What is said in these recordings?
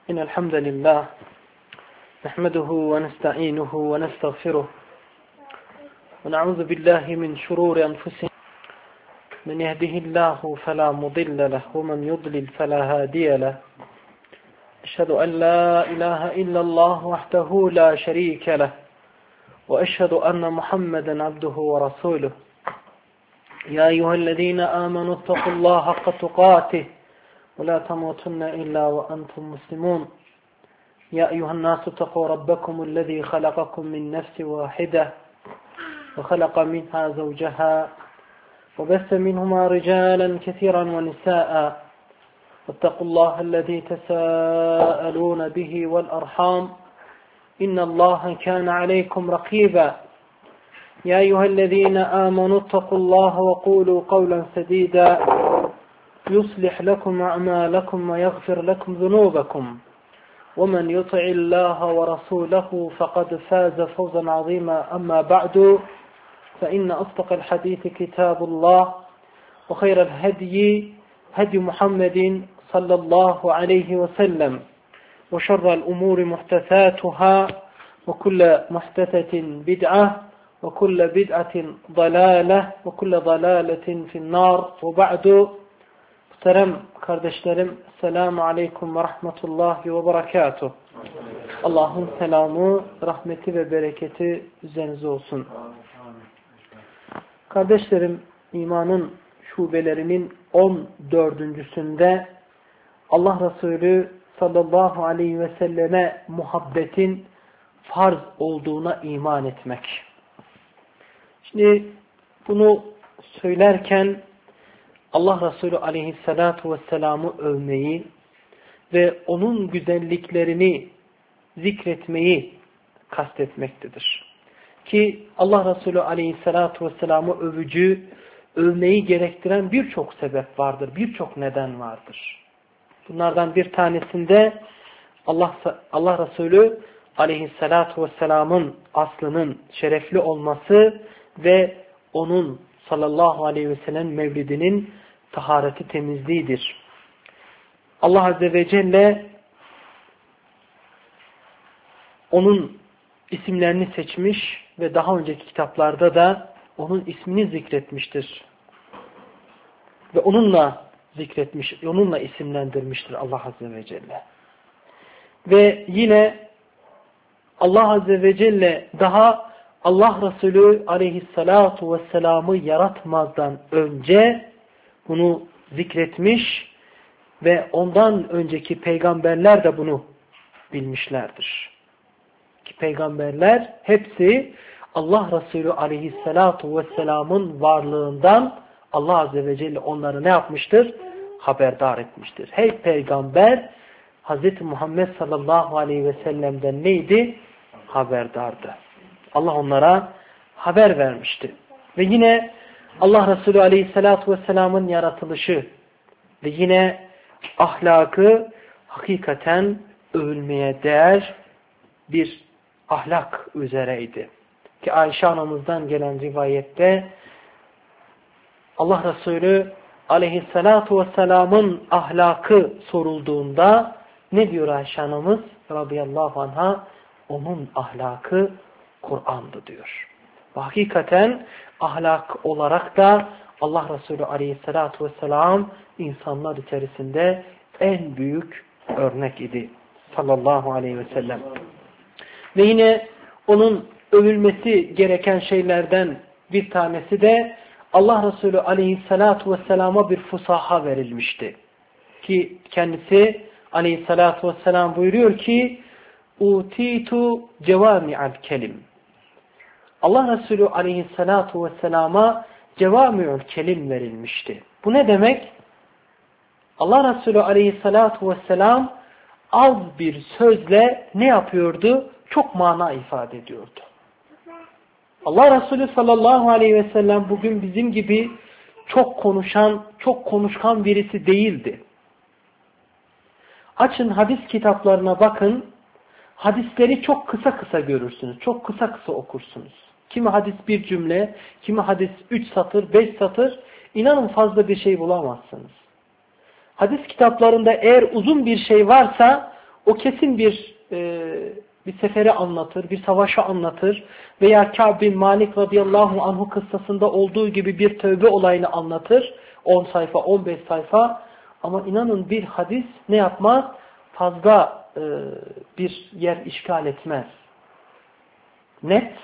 إن الحمد لله نحمده ونستعينه ونستغفره ونعوذ بالله من شرور أنفسنا من يهده الله فلا مضل له ومن يضلل فلا هادي له أشهد أن لا إله إلا الله وحده لا شريك له وأشهد أن محمدا عبده ورسوله يا أيها الذين آمنوا اتقوا الله حق تقاته ولا تموتن إلا وأنتم مسلمون يا أيها الناس اتقوا ربكم الذي خلقكم من نفس واحدة وخلق منها زوجها وبث منهما رجالا كثيرا ونساء واتقوا الله الذي تساءلون به والأرحام إن الله كان عليكم رقيبا يا أيها الذين آمنوا اتقوا الله وقولوا قولا سديدا يصلح لكم أعمالكم ويغفر لكم ذنوبكم ومن يطع الله ورسوله فقد فاز فوزا عظيما أما بعد فإن أصدق الحديث كتاب الله وخير الهدي هدي محمد صلى الله عليه وسلم وشر الأمور محدثاتها وكل محدثة بدعة وكل بدعة ضلالة وكل ضلالة في النار وبعد. Muhterem kardeşlerim, selamu aleyküm ve rahmetullahi ve berekatuh. Allah'ın selamı, rahmeti ve bereketi üzerinize olsun. Kardeşlerim, imanın şubelerinin 14.sünde Allah Resulü sallallahu aleyhi ve selleme muhabbetin farz olduğuna iman etmek. Şimdi bunu söylerken Allah Resulü aleyhissalatu vesselam'ı övmeyi ve onun güzelliklerini zikretmeyi kastetmektedir. Ki Allah Resulü aleyhissalatu vesselam'ı övmeyi gerektiren birçok sebep vardır, birçok neden vardır. Bunlardan bir tanesinde Allah Resulü aleyhissalatu vesselam'ın aslının şerefli olması ve onun sallallahu aleyhi ve sellem mevlidinin tahareti, temizliğidir. Allah Azze ve Celle onun isimlerini seçmiş ve daha önceki kitaplarda da onun ismini zikretmiştir. Ve onunla zikretmiş, onunla isimlendirmiştir Allah Azze ve Celle. Ve yine Allah Azze ve Celle daha Allah Resulü aleyhissalatu vesselam'ı yaratmazdan önce bunu zikretmiş ve ondan önceki peygamberler de bunu bilmişlerdir. Ki peygamberler hepsi Allah Resulü aleyhissalatu vesselam'ın varlığından Allah Azze ve Celle onları ne yapmıştır? Haberdar etmiştir. Her peygamber Hz. Muhammed sallallahu aleyhi ve sellem'den neydi? Haberdardı. Allah onlara haber vermişti. Ve yine Allah Resulü aleyhissalatu vesselam'ın yaratılışı ve yine ahlakı hakikaten övülmeye değer bir ahlak üzereydi. Ki Ayşe anamızdan gelen rivayette Allah Resulü aleyhissalatu vesselam'ın ahlakı sorulduğunda ne diyor Ayşe anamız radıyallahu anha? Onun ahlakı Kur'an'dı diyor. Ve hakikaten ahlak olarak da Allah Resulü aleyhissalatu vesselam insanlar içerisinde en büyük örnek idi. Sallallahu aleyhi ve sellem. Ve yine onun övülmesi gereken şeylerden bir tanesi de Allah Resulü aleyhissalatu vesselama bir fusaha verilmişti. Ki kendisi aleyhissalatu vesselam buyuruyor ki utitu cevami'al kelim. Allah Resulü aleyhissalatu vesselama cevami'ul kelim verilmişti. Bu ne demek? Allah Resulü aleyhissalatu vesselam az bir sözle ne yapıyordu? Çok mana ifade ediyordu. Allah Resulü sallallahu aleyhi ve sellem bugün bizim gibi çok konuşkan birisi değildi. Açın hadis kitaplarına bakın. Hadisleri çok kısa kısa görürsünüz. Çok kısa kısa okursunuz. Kimi hadis bir cümle, kimi hadis 3 satır, 5 satır. İnanın fazla bir şey bulamazsınız. Hadis kitaplarında eğer uzun bir şey varsa O kesin bir seferi anlatır, bir savaşı anlatır veya Kâb bin Malik radıyallahu anhu kıssasında olduğu gibi bir tövbe olayını anlatır. 10 sayfa, 15 sayfa. Ama inanın bir hadis ne yapmaz? Fazla bir yer işgal etmez. Net,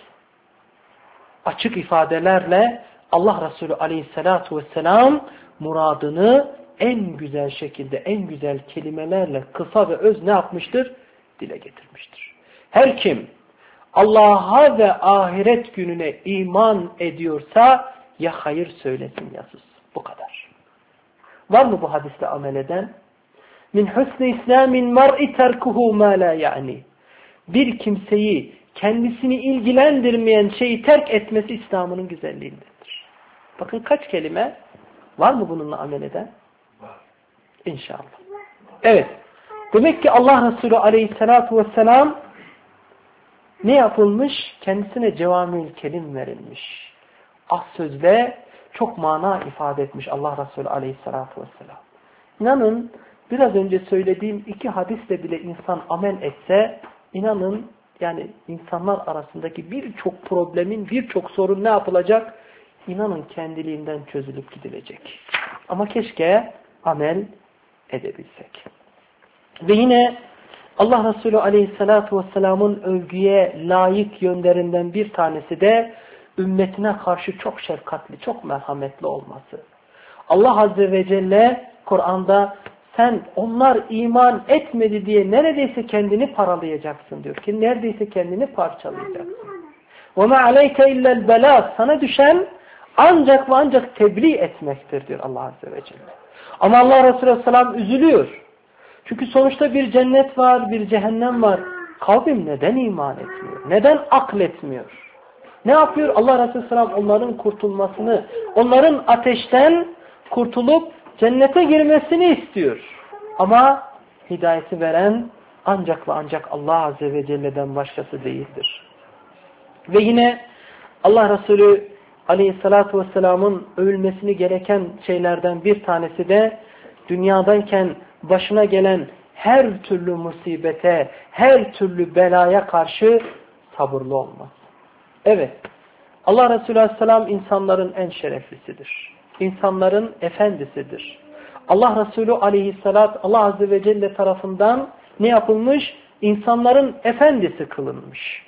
açık ifadelerle Allah Resulü aleyhissalatu vesselam muradını en güzel şekilde, en güzel kelimelerle kısa ve öz ne yapmıştır? Dile getirmiştir. Her kim Allah'a ve ahiret gününe iman ediyorsa ya hayır söylesin ya sus. Bu kadar. Var mı bu hadisle amel eden? Min husni islamin mar'i terkuhu ma la yani. Bir kimseyi kendisini ilgilendirmeyen şeyi terk etmesi İslam'ın güzelliğindendir. Bakın kaç kelime. Var mı bununla amel eden? Var. İnşallah. Evet. Demek ki Allah Resulü aleyhissalatu vesselam ne yapılmış? Kendisine cevamiül kelim verilmiş. Az sözle çok mana ifade etmiş Allah Resulü aleyhissalatu vesselam. İnanın biraz önce söylediğim 2 hadisle bile insan amel etse, inanın yani insanlar arasındaki birçok problemin, birçok sorun ne yapılacak? İnanın kendiliğinden çözülüp gidilecek. Ama keşke amel edebilsek. Ve yine Allah Resulü aleyhissalatu vesselamın övgüye layık yönlerinden bir tanesi de ümmetine karşı çok şefkatli, çok merhametli olması. Allah Azze ve Celle Kur'an'da sen onlar iman etmedi diye neredeyse kendini paralayacaksın diyor ki neredeyse kendini parçalayacaksın. وَمَا عَلَيْكَ اِلَّا الْبَلَاغِ Sana düşen ancak ve ancak tebliğ etmektir diyor Allah Azze ve Celle. Ama Allah Resulü Aleyhisselam üzülüyor. Çünkü sonuçta bir cennet var, bir cehennem var. Kavim neden iman etmiyor? Neden akletmiyor? Ne yapıyor? Allah Resulü Aleyhisselam onların kurtulmasını, onların ateşten kurtulup cennete girmesini istiyor. Ama hidayeti veren ancak ve ancak Allah Azze ve Celle'den başkası değildir. Ve yine Allah Resulü Aleyhisselatü Vesselam'ın övülmesini gereken şeylerden bir tanesi de dünyadayken başına gelen her türlü musibete, her türlü belaya karşı sabırlı olması. Evet, Allah Resulü Aleyhisselam insanların en şereflisidir. İnsanların efendisidir. Allah Resulü Aleyhisselat, Allah Azze ve Celle tarafından ne yapılmış? İnsanların efendisi kılınmış.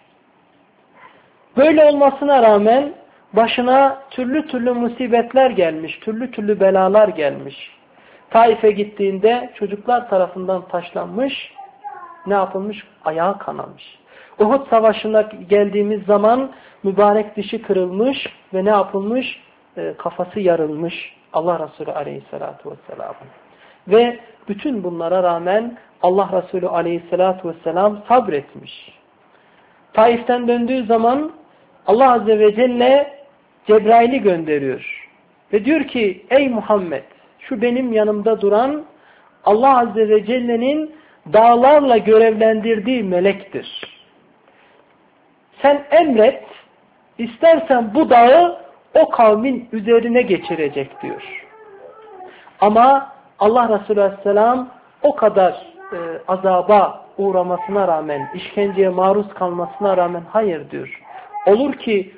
Böyle olmasına rağmen başına türlü türlü musibetler gelmiş, türlü türlü belalar gelmiş. Taif'e gittiğinde çocuklar tarafından taşlanmış, ne yapılmış? Ayağı kanamış. Uhud Savaşı'na geldiğimiz zaman mübarek dişi kırılmış ve ne yapılmış? Kafası yarılmış Allah Resulü Aleyhisselatü Vesselam'ın. Ve bütün bunlara rağmen Allah Resulü Aleyhisselatü Vesselam sabretmiş. Taif'ten döndüğü zaman Allah Azze ve Celle Cebrail'i gönderiyor. Ve diyor ki ey Muhammed şu benim yanımda duran Allah Azze ve Celle'nin dağlarla görevlendirdiği melektir. Sen emret, istersen bu dağı o kavmin üzerine geçirecek diyor. Ama Allah Resulü Aleyhisselam o kadar azaba uğramasına rağmen, işkenceye maruz kalmasına rağmen hayır diyor. Olur ki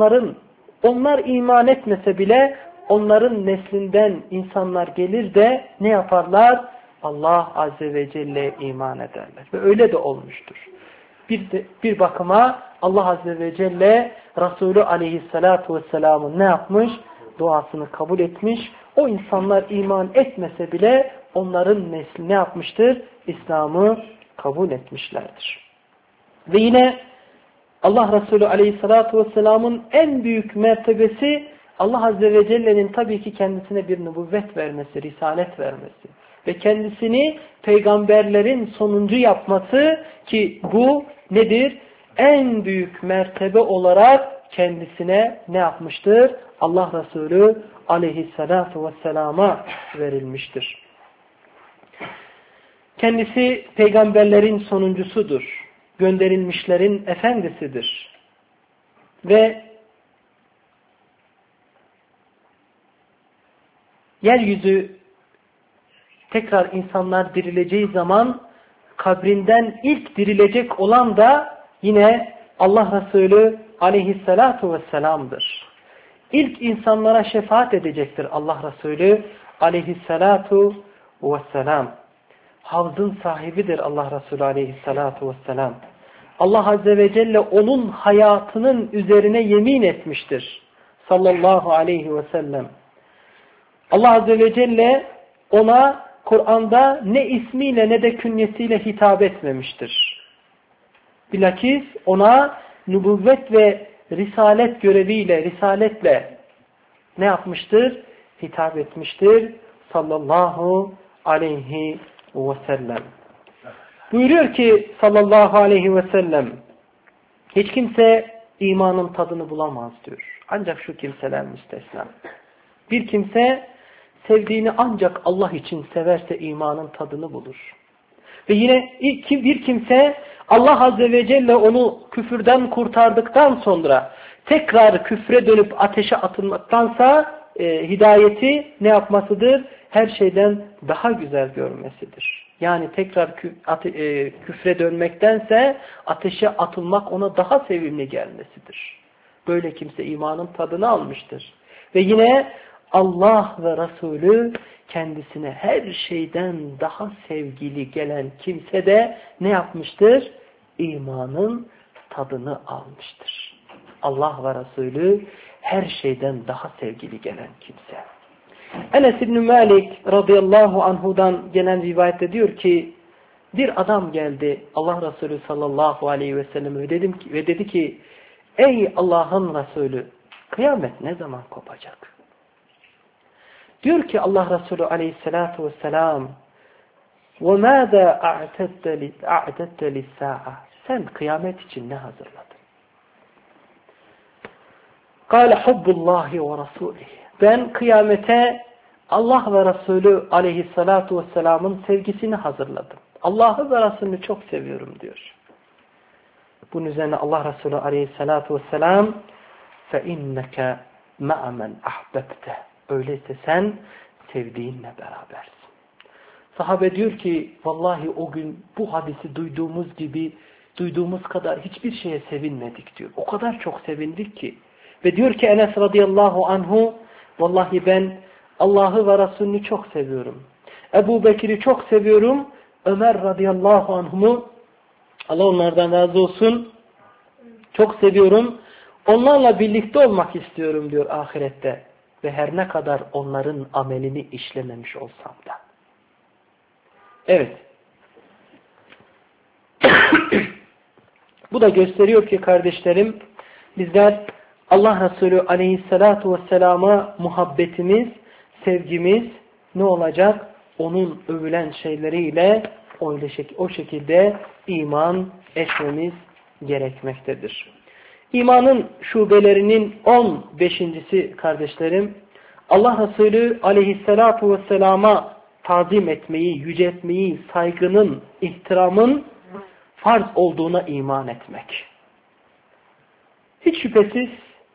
onlar iman etmese bile onların neslinden insanlar gelir de ne yaparlar? Allah Azze ve Celle'ye iman ederler. Ve öyle de olmuştur. Bir bakıma Allah Azze ve Celle Resulü Aleyhisselatü Vesselam'ın ne yapmış? Duasını kabul etmiş. O insanlar iman etmese bile onların nesli ne yapmıştır? İslam'ı kabul etmişlerdir. Ve yine Allah Resulü Aleyhisselatü Vesselam'ın en büyük mertebesi Allah Azze ve Celle'nin tabii ki kendisine bir nübüvvet vermesi, risalet vermesi ve kendisini peygamberlerin sonuncu yapması ki bu nedir? En büyük mertebe olarak kendisine ne yapmıştır? Allah Resulü Aleyhisselatü Vesselam'a verilmiştir. Kendisi peygamberlerin sonuncusudur. Gönderilmişlerin efendisidir. Ve yeryüzü tekrar insanlar dirileceği zaman kabrinden ilk dirilecek olan da yine Allah Resulü aleyhissalatu vesselam'dır. İlk insanlara şefaat edecektir Allah Resulü aleyhissalatu vesselam. Havzın sahibidir Allah Resulü aleyhissalatu vesselam. Allah Azze ve Celle onun hayatının üzerine yemin etmiştir. Sallallahu aleyhi ve sellem. Allah Azze ve Celle ona Kur'an'da ne ismiyle ne de künyesiyle hitap etmemiştir. Bilakis ona nübüvvet ve risalet göreviyle, risaletle ne yapmıştır? Hitap etmiştir. Sallallahu aleyhi ve sellem. Buyuruyor ki sallallahu aleyhi ve sellem, hiç kimse imanın tadını bulamaz diyor. Ancak şu kimseler müstesna. Bir kimse sevdiğini ancak Allah için severse imanın tadını bulur. Ve yine bir kimse Allah Azze ve Celle onu küfürden kurtardıktan sonra tekrar küfre dönüp ateşe atılmaktansa hidayeti ne yapmasıdır? Her şeyden daha güzel görmesidir. Yani tekrar küfre dönmektense ateşe atılmak ona daha sevimli gelmesidir. Böyle kimse imanın tadını almıştır. Ve yine Allah ve Resulü kendisine her şeyden daha sevgili gelen kimse de ne yapmıştır? İmanın tadını almıştır. Allah ve Resulü her şeyden daha sevgili gelen kimse. Enes İbn Malik radıyallahu anhudan gelen rivayette diyor ki bir adam geldi Allah Resulü sallallahu aleyhi ve sellem ve dedi ki ey Allah'ın Resulü kıyamet ne zaman kopacak? Diyor ki Allah Resulü aleyhissalatu vesselam وَمَاذَا أَعْتَدَّ لِلسَّاعَةِ Sen kıyamet için ne hazırladın? قَالَ حُبُّ اللّٰهِ وَرَسُولِهِ Ben kıyamete Allah ve Resulü aleyhissalatu vesselamın sevgisini hazırladım. Allah'ı ve Resulünü çok seviyorum diyor. Bunun üzerine Allah Resulü aleyhissalatu vesselam فَاِنَّكَ مَعَ مَنْ أَحْبَبْتَ Öyleyse sen sevdiğinle berabersin. Sahabe diyor ki vallahi o gün bu hadisi duyduğumuz kadar hiçbir şeye sevinmedik diyor. O kadar çok sevindik ki. Ve diyor ki Enes radıyallahu anhu vallahi ben Allah'ı ve Resulünü çok seviyorum. Ebu Bekir'i çok seviyorum. Ömer radıyallahu anhu'mu Allah onlardan razı olsun çok seviyorum. Onlarla birlikte olmak istiyorum diyor ahirette. Ve her ne kadar onların amelini işlememiş olsam da. Evet. Bu da gösteriyor ki kardeşlerim bizler Allah Resulü aleyhissalatu vesselama muhabbetimiz, sevgimiz ne olacak? Onun övülen şeyleriyle o şekilde iman etmemiz gerekmektedir. İmanın şubelerinin 15.'si kardeşlerim, Allah Resulü aleyhissalatu vesselama tazim etmeyi, yüceltmeyi, saygının, ihtiramın farz olduğuna iman etmek. Hiç şüphesiz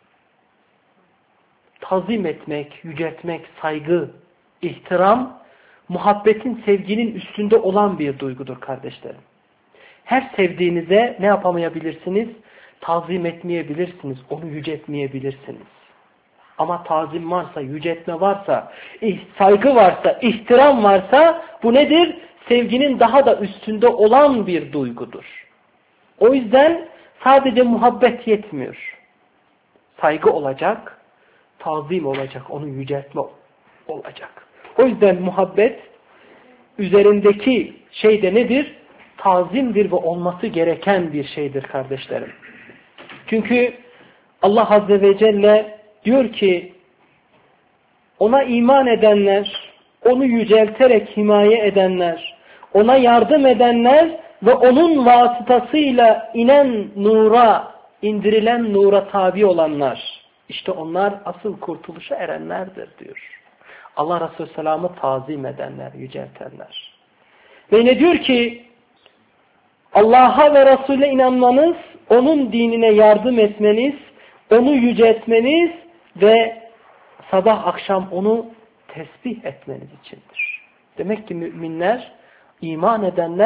tazim etmek, yüceltmek, saygı, ihtiram, muhabbetin, sevginin üstünde olan bir duygudur kardeşlerim. Her sevdiğinize ne yapamayabilirsiniz? Tazim etmeyebilirsiniz, onu yüceltmeyebilirsiniz. Ama tazim varsa, yüceltme varsa, saygı varsa, ihtiram varsa bu nedir? Sevginin daha da üstünde olan bir duygudur. O yüzden sadece muhabbet yetmiyor. Saygı olacak, tazim olacak, onu yüceltme olacak. O yüzden muhabbet üzerindeki şey de nedir? Tazimdir ve olması gereken bir şeydir kardeşlerim. Çünkü Allah Azze ve Celle diyor ki ona iman edenler, onu yücelterek himaye edenler, ona yardım edenler ve onun vasıtasıyla indirilen nura tabi olanlar, işte onlar asıl kurtuluşa erenlerdir diyor. Allah Resulü Selam'ı tazim edenler, yüceltenler. Ve ne diyor ki Allah'a ve Resul'e inanmanız, onun dinine yardım etmeniz, onu yüceltmeniz ve sabah akşam onu tesbih etmeniz içindir. Demek ki müminler, iman edenler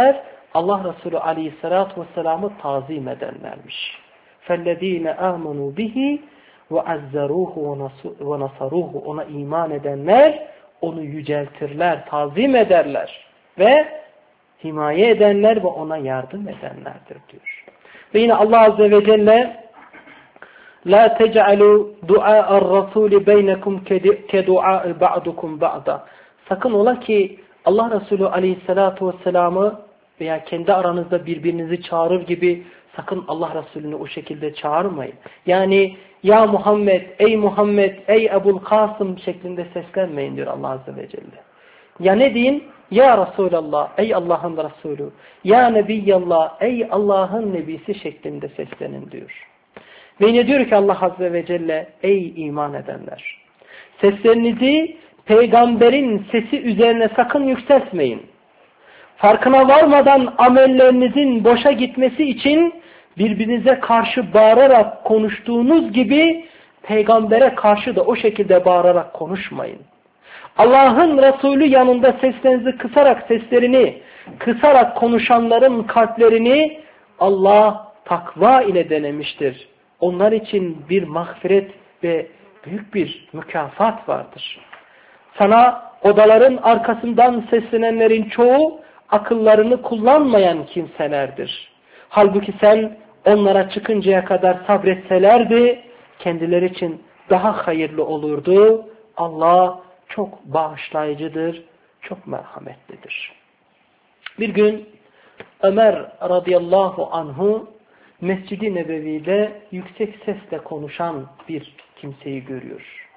Allah Resulü aleyhissalatu vesselam'ı tazim edenlermiş. فَالَّذ۪ينَ آمَنُوا بِهِ وَعَزَّرُوهُ وَنَصَرُوهُ. Ona iman edenler onu yüceltirler, tazim ederler ve himaye edenler ve ona yardım edenlerdir diyor. Ve yine Allah Azze ve Celle لَا تَجْعَلُوا دُعَاءَ الرَّسُولِ بَيْنَكُمْ كَدُعَاءِ بَعْدُكُمْ بَعْدًا. Sakın ola ki Allah Resulü aleyhissalatu vesselam'ı veya kendi aranızda birbirinizi çağırır gibi sakın Allah Resulü'nü o şekilde çağırmayın. Yani ya Muhammed, ey Muhammed, ey Ebul Kasım şeklinde seslenmeyin diyor Allah Azze ve Celle. Ya ne deyin? Ya Resulallah, ey Allah'ın Resulü. Ya Nebiyallah, ey Allah'ın Nebisi şeklinde seslenin diyor. Ve yine diyor ki Allah Azze ve Celle, ey iman edenler. Seslerinizi peygamberin sesi üzerine sakın yükseltmeyin. Farkına varmadan amellerinizin boşa gitmesi için birbirinize karşı bağırarak konuştuğunuz gibi peygambere karşı da o şekilde bağırarak konuşmayın. Allah'ın Resulü yanında seslerini kısarak konuşanların kalplerini Allah takva ile denemiştir. Onlar için bir mağfiret ve büyük bir mükafat vardır. Sana odaların arkasından seslenenlerin çoğu akıllarını kullanmayan kimselerdir. Halbuki sen onlara çıkıncaya kadar sabretselerdi kendileri için daha hayırlı olurdu. Allah çok bağışlayıcıdır, çok merhametlidir. Bir gün Ömer radıyallahu anhu Mescid-i Nebevi'de yüksek sesle konuşan bir kimseyi görüyor.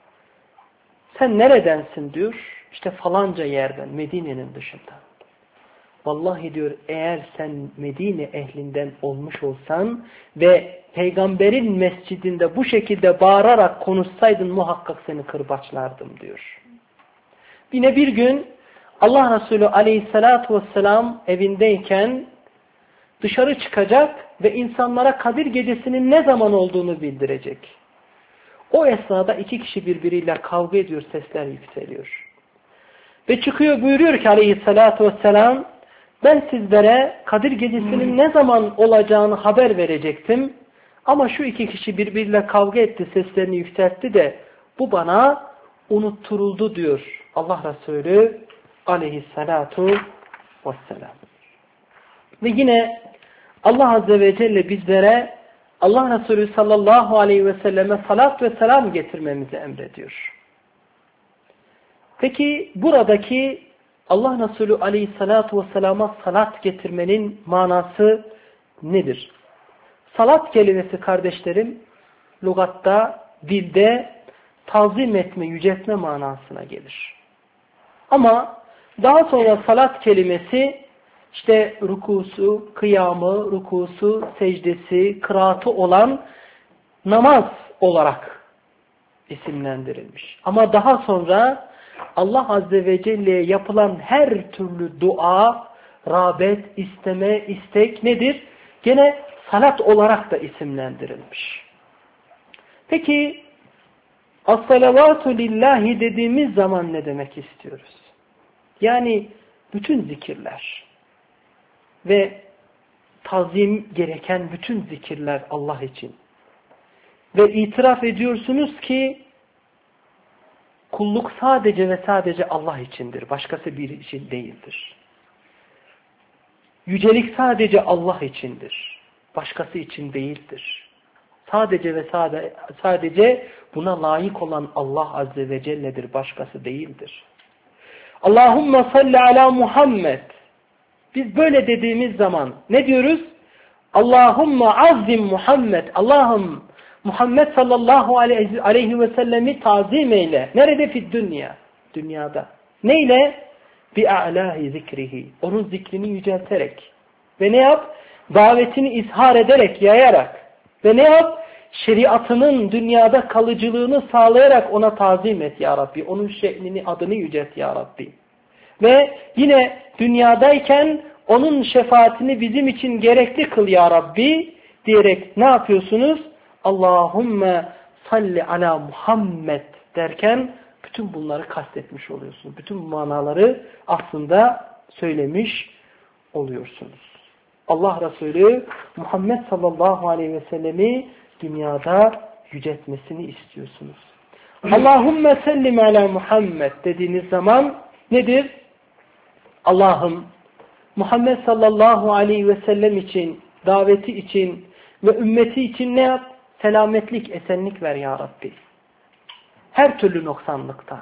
Sen neredensin diyor. İşte falanca yerden, Medine'nin dışında. Vallahi diyor eğer sen Medine ehlinden olmuş olsan ve peygamberin mescidinde bu şekilde bağırarak konuşsaydın muhakkak seni kırbaçlardım diyor. Yine bir gün Allah Resulü aleyhissalatu vesselam evindeyken dışarı çıkacak ve insanlara Kadir Gecesi'nin ne zaman olduğunu bildirecek. O esnada iki kişi birbiriyle kavga ediyor, sesler yükseliyor. Ve çıkıyor buyuruyor ki aleyhissalatu vesselam ben sizlere Kadir Gecesi'nin ne zaman olacağını haber verecektim. Ama şu iki kişi birbiriyle kavga etti, seslerini yükseltti de bu bana unutturuldu diyor Allah Resulü aleyhissalatu vesselam. Ve yine Allah Azze ve Celle bizlere Allah Resulü sallallahu aleyhi ve selleme salat ve selam getirmemizi emrediyor. Peki buradaki Allah Resulü aleyhissalatu vesselama salat getirmenin manası nedir? Salat kelimesi kardeşlerim, lügatta, dilde tazim etme, yüceltme manasına gelir. Ama daha sonra salat kelimesi işte rukusu, kıyamı, rukusu, secdesi, kıraatı olan namaz olarak isimlendirilmiş. Ama daha sonra Allah Azze ve Celle'ye yapılan her türlü dua, rağbet, isteme, istek nedir? Gene salat olarak da isimlendirilmiş. Peki as-salavatu lillahi dediğimiz zaman ne demek istiyoruz? Yani bütün zikirler ve tazim gereken bütün zikirler Allah için. Ve itiraf ediyorsunuz ki kulluk sadece ve sadece Allah içindir. Başkası bir için değildir. Yücelik sadece Allah içindir. Başkası için değildir. Sadece ve sadece buna layık olan Allah Azze ve Celle'dir. Başkası değildir. Allahümme salli ala Muhammed. Biz böyle dediğimiz zaman ne diyoruz? Allahümme azzim Muhammed. Allah'ım Muhammed sallallahu aleyhi ve sellemi tazim eyle. Nerede? Fid dünya. Dünyada. Neyle? Bi'a'lahi zikrihi. Onun zikrini yücelterek. Ve ne yap? Davetini izhar ederek, yayarak. Ve ne yap? Şeriatının dünyada kalıcılığını sağlayarak ona tazim et ya Rabbi. Onun şe'nini, adını yücelt ya Rabbi. Ve yine dünyadayken onun şefaatini bizim için gerekli kıl ya Rabbi diyerek ne yapıyorsunuz? Allahümme salli ala Muhammed derken bütün bunları kastetmiş oluyorsunuz. Bütün bu manaları aslında söylemiş oluyorsunuz. Allah Resulü Muhammed sallallahu aleyhi ve sellemi dünyada yüceltmesini istiyorsunuz. Allahümme sellim ala Muhammed dediğiniz zaman nedir? Allah'ım Muhammed sallallahu aleyhi ve sellem için, daveti için ve ümmeti için ne yap? Selametlik, esenlik ver ya Rabbi. Her türlü noksanlıktan.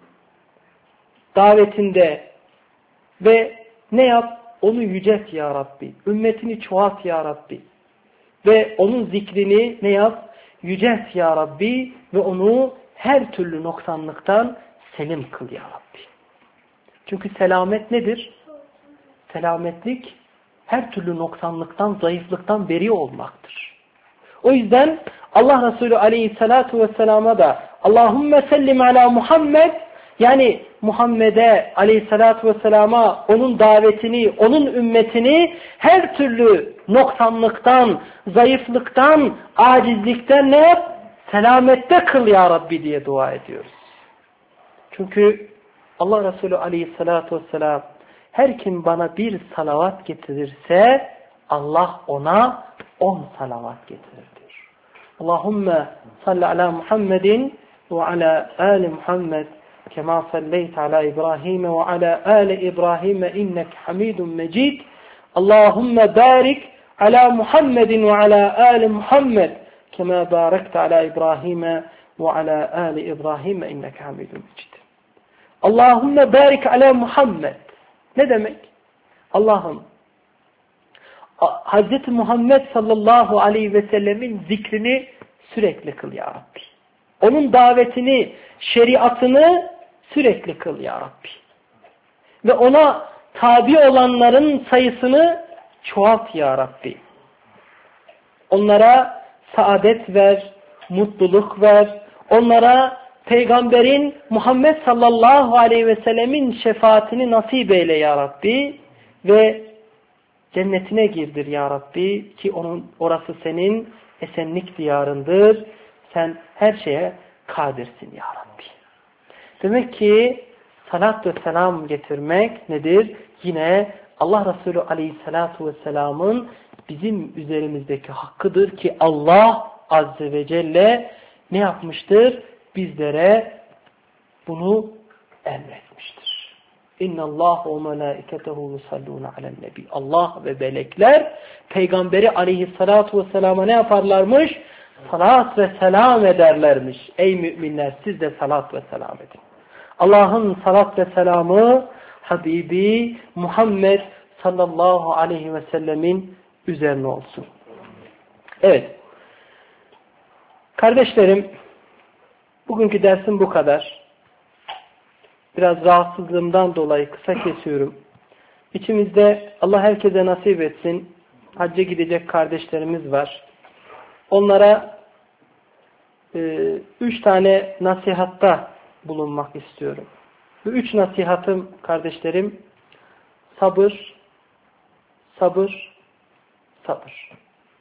Davetinde ve ne yap? Onu yücelt ya Rabbi. Ümmetini çoğalt ya Rabbi. Ve onun zikrini ne yap? Yücelt ya Rabbi ve onu her türlü noksanlıktan selim kıl ya Rabbi. Çünkü selamet nedir? Selametlik her türlü noksanlıktan, zayıflıktan beri olmaktır. O yüzden Allah Resulü aleyhissalatu vesselama da Allahümme sellim ala Muhammed, yani Muhammed'e aleyhissalatu vesselama onun davetini, onun ümmetini her türlü noksanlıktan, zayıflıktan, acizlikten ne yap? Selamette kıl ya Rabbi diye dua ediyoruz. Çünkü Allah Resulü aleyhissalatu vesselam her kim bana bir salavat getirirse Allah ona 10 salavat getirir diyor. Allahümme salli ala Muhammedin ve ala ali Muhammed kema salleyte ala İbrahim ve ala ali İbrahim inneke hamidun mecid. Allahümme barik ala Muhammedin ve ala ali Muhammed kema barekte ala İbrahim ve ala ali İbrahim inneke hamidun mecid. Allahümme barik ala Muhammed. Ne demek? Allah'ım Hz. Muhammed sallallahu aleyhi ve sellemin zikrini sürekli kıl ya Rabbi. Onun davetini, şeriatını sürekli kıl ya Rabbi. Ve ona tabi olanların sayısını çoğalt ya Rabbi. Onlara saadet ver, mutluluk ver. Onlara Peygamberin Muhammed sallallahu aleyhi ve sellemin şefaatini nasip eyle ya Rabbi. Ve cennetine girdir ya Rabbi ki orası senin esenlik diyarındır. Sen her şeye kadirsin ya Rabbi. Demek ki salat ve selam getirmek nedir? Yine Allah Resulü aleyhissalatu vesselamın bizim üzerimizdeki hakkıdır ki Allah azze ve celle ne yapmıştır? Bizlere bunu emretmiştir. İnna Allah ve melaiketehu yusalluna alen nebi. Allah ve melekler Peygamberi aleyhissalatu vesselama ne yaparlarmış? Salat ve selam ederlermiş. Ey müminler siz de salat ve selam edin. Allah'ın salat ve selamı Habibi Muhammed sallallahu aleyhi ve sellemin üzerine olsun. Evet. Kardeşlerim, bugünkü dersim bu kadar. Biraz rahatsızlığımdan dolayı kısa kesiyorum. İçimizde Allah herkese nasip etsin. Hacca gidecek kardeşlerimiz var. Onlara 3 tane nasihatta bulunmak istiyorum. Bu 3 nasihatım kardeşlerim sabır, sabır, sabır.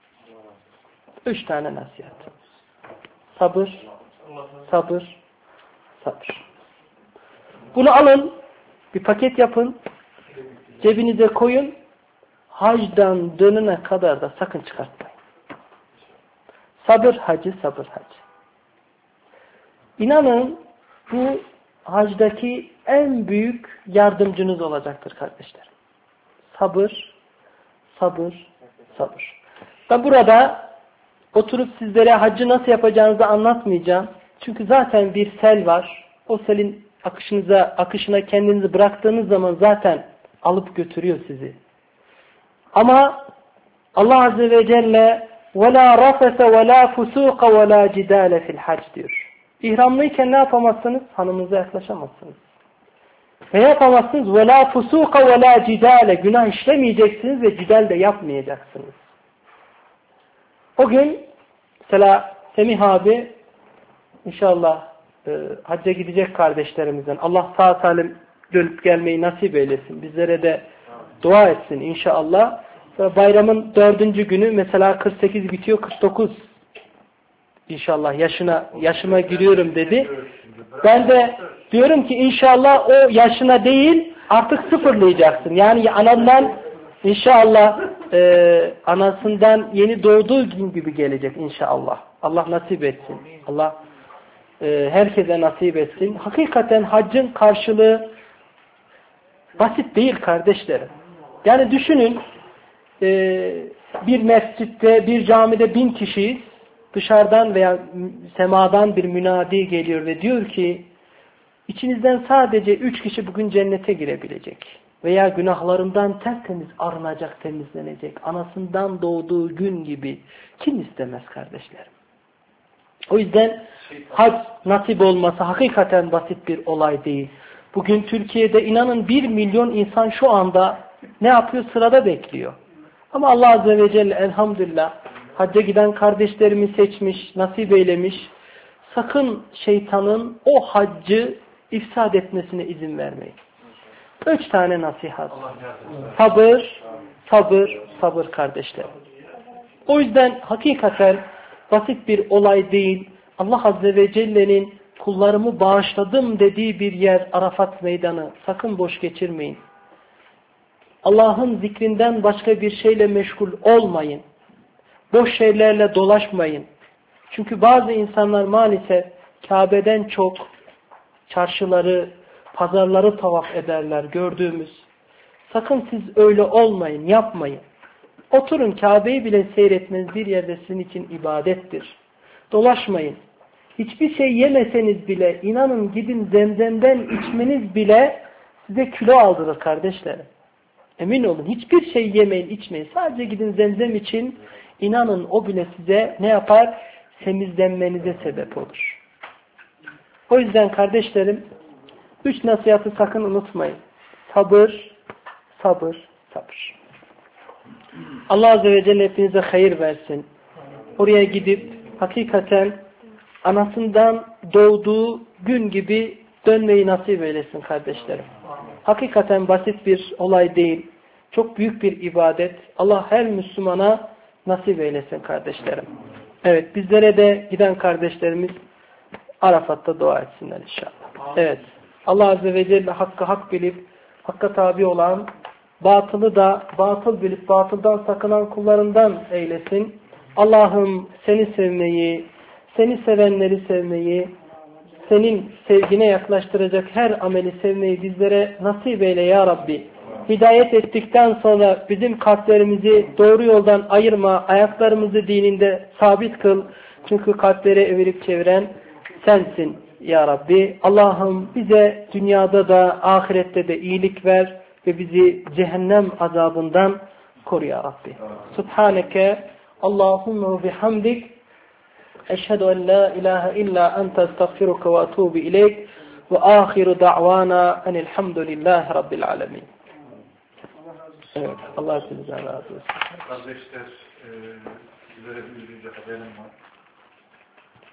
3 tane nasihat. Sabır, sabır, sabır. Bunu alın, bir paket yapın, cebinize koyun, hacdan dönene kadar da sakın çıkartmayın. Sabır hacı, sabır hacı. İnanın bu hacdaki en büyük yardımcınız olacaktır kardeşler. Sabır, sabır, sabır. Ben burada oturup sizlere haccı nasıl yapacağınızı anlatmayacağım. Çünkü zaten bir sel var. O selin akışına kendinizi bıraktığınız zaman zaten alıp götürüyor sizi. Ama Allah Azze ve Celle وَلَا رَفَسَ وَلَا فُسُوقَ وَلَا جِدَالَ فِي الْحَجِّ diyor. İhramlıyken ne yapamazsınız? Hanımınıza yaklaşamazsınız. Ne yapamazsınız? وَلَا فُسُوقَ وَلَا جِدَالَ günah işlemeyeceksiniz ve cidal de yapmayacaksınız. O gün mesela Semih abi inşallah hacca gidecek kardeşlerimizden Allah sağ salim dönüp gelmeyi nasip eylesin. Bizlere de dua etsin inşallah. Bayramın 4. günü mesela 48 bitiyor 49 inşallah yaşıma giriyorum dedi. Ben de diyorum ki inşallah o yaşına değil artık sıfırlayacaksın. Yani anandan İnşallah anasından yeni doğduğu gün gibi gelecek inşallah. Allah nasip etsin. Allah herkese nasip etsin. Hakikaten haccın karşılığı basit değil kardeşlerim. Yani düşünün bir mescitte, bir camide 1000 kişiyiz. Dışarıdan veya semadan bir münadi geliyor ve diyor ki İçinizden sadece 3 kişi bugün cennete girebilecek. Veya günahlarından tertemiz arınacak, temizlenecek. Anasından doğduğu gün gibi. Kim istemez kardeşlerim? O yüzden hac nasip olması hakikaten basit bir olay değil. Bugün Türkiye'de inanın 1 milyon insan şu anda ne yapıyor? Sırada bekliyor. Ama Allah Azze ve Celle elhamdülillah hacca giden kardeşlerimi seçmiş, nasip eylemiş. Sakın şeytanın o haccı ifsad etmesine izin vermeyin. 3 tane nasihat. Sabır, sabır, sabır kardeşlerim. O yüzden hakikaten basit bir olay değil. Allah Azze ve Celle'nin kullarımı bağışladım dediği bir yer Arafat Meydanı. Sakın boş geçirmeyin. Allah'ın zikrinden başka bir şeyle meşgul olmayın. Boş şeylerle dolaşmayın. Çünkü bazı insanlar maalesef Kabe'den çok çarşıları, pazarları tavaf ederler gördüğümüz. Sakın siz öyle olmayın, yapmayın. Oturun, Kabe'yi bile seyretmeniz bir yerde sizin için ibadettir. Dolaşmayın. Hiçbir şey yemeseniz bile, inanın gidin zemzemden içmeniz bile size kilo aldırır kardeşlerim. Emin olun, hiçbir şey yemeyin, içmeyin. Sadece gidin zemzem için, inanın o bile size ne yapar? Temizlenmenize sebep olur. O yüzden kardeşlerim, 3 nasihatı sakın unutmayın. Sabır, sabır, sabır. Allah Azze ve Celle hepinize hayır versin. Oraya gidip hakikaten anasından doğduğu gün gibi dönmeyi nasip eylesin kardeşlerim. Hakikaten basit bir olay değil. Çok büyük bir ibadet. Allah her Müslümana nasip eylesin kardeşlerim. Evet, bizlere de giden kardeşlerimiz Arafat'ta dua etsinler inşallah. Evet, Allah Azze ve Celle hakkı hak bilip hakka tabi olan, batılı da batıl bilip batıldan sakınan kullarından eylesin. Allah'ım seni sevmeyi, seni sevenleri sevmeyi, senin sevgine yaklaştıracak her ameli sevmeyi bizlere nasip eyle ya Rabbi. Hidayet ettikten sonra bizim kalplerimizi doğru yoldan ayırma, ayaklarımızı dininde sabit kıl. Çünkü kalpleri evirip çeviren sensin ya Rabbi. Allah'ım bize dünyada da ahirette de iyilik ver ve bizi cehennem azabından koru ya Rabbi. Subhaneke Allahümme bihamdik. Eşhedü en la ilahe illa ente estağfiruke ve etûbü ileyk ve ahiru da'vana enelhamdülillahi rabbil alemin. Evet, Allah sizden razı olsun. Kardeşler, sizlere bir haberim var.